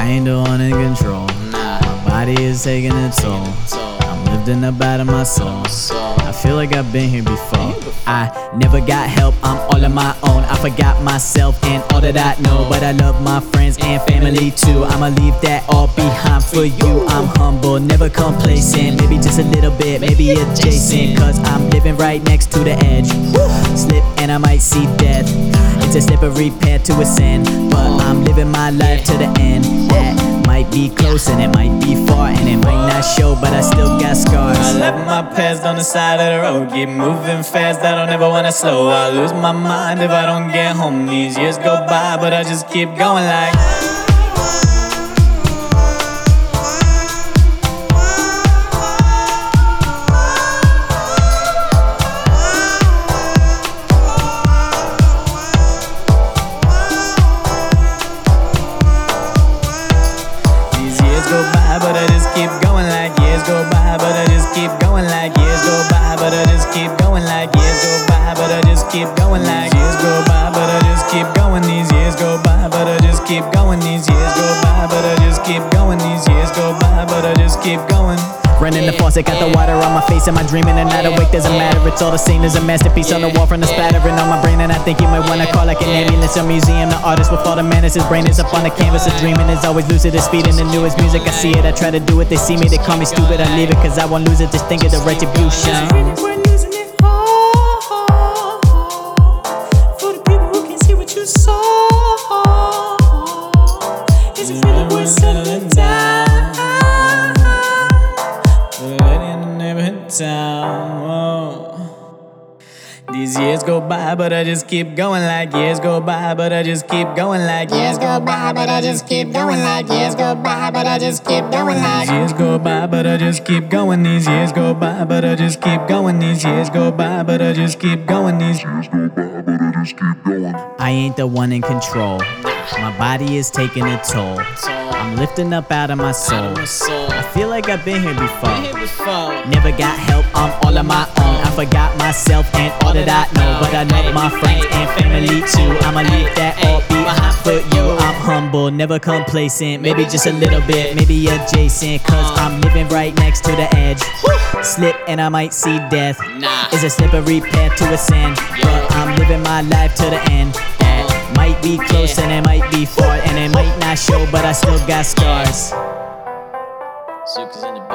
ain't the one in control. My body is taking a toll. I'm lifting up out of my soul. I feel like I've been here before. I never got help, I'm all on my own. I forgot myself and all that I know, but I love my friends and family too. I'ma leave that all behind for you. I'm humble, never complacent. Maybe just a little bit, maybe adjacent, cause I'm living right next to the edge. Slip and I might see death. It's a slippery path to ascend, but I'm living my life to the end. That might be close and it might be far, and it might not show, but I still got scars. I left my past on the side of the road. Keep moving fast, I don't ever wanna slow. I lose my mind if I don't get home. These years go by, but I just keep going like. Go by, but I just keep going like years go by, but I just keep going like years go by, but I just keep going like years go by, but I just keep going like years go by, but I just keep going. These years go by, but I just keep going. These years go by, but I just keep going. These years go by, but I just keep going. Running the faucet, got the water on my face. Am I dreaming and not awake? Doesn't matter, it's all the same. There's a masterpiece on the wall from the spattering on my brain, and I think you might wanna call like an ambulance or museum. The artist with all the madness, his brain is up on the canvas. A dreaming is always lucid, his speed in the newest music. I see it, I try to do it, they see me, they call me stupid. I leave it cause I won't lose it, just think of the retribution. We're losing it all for the people who can see what you saw. Is it really worth settling down? These years go by, but I just keep going like years go by, but I just keep going like years go by, but I just keep going like years go by, but I just keep going like years go by, but I just keep going. These years go by, but I just keep going. These years go by, but I just keep going. These years go by, but I just keep going. I ain't the one in control. My body is taking a toll. I'm lifting up out of my soul. I feel like I've been here before. Never got help, I'm all on my own. I forgot myself and all that I know, but I love my friends and family too. I'ma leave that all behind for you. I'm humble, never complacent. Maybe just a little bit, maybe adjacent, cause I'm living right next to the edge. Slip and I might see death. It's a slippery path to ascend, but I'm living my life to the end. That might be close and it might be far, and it might not show, but I still got scars. Zook is in the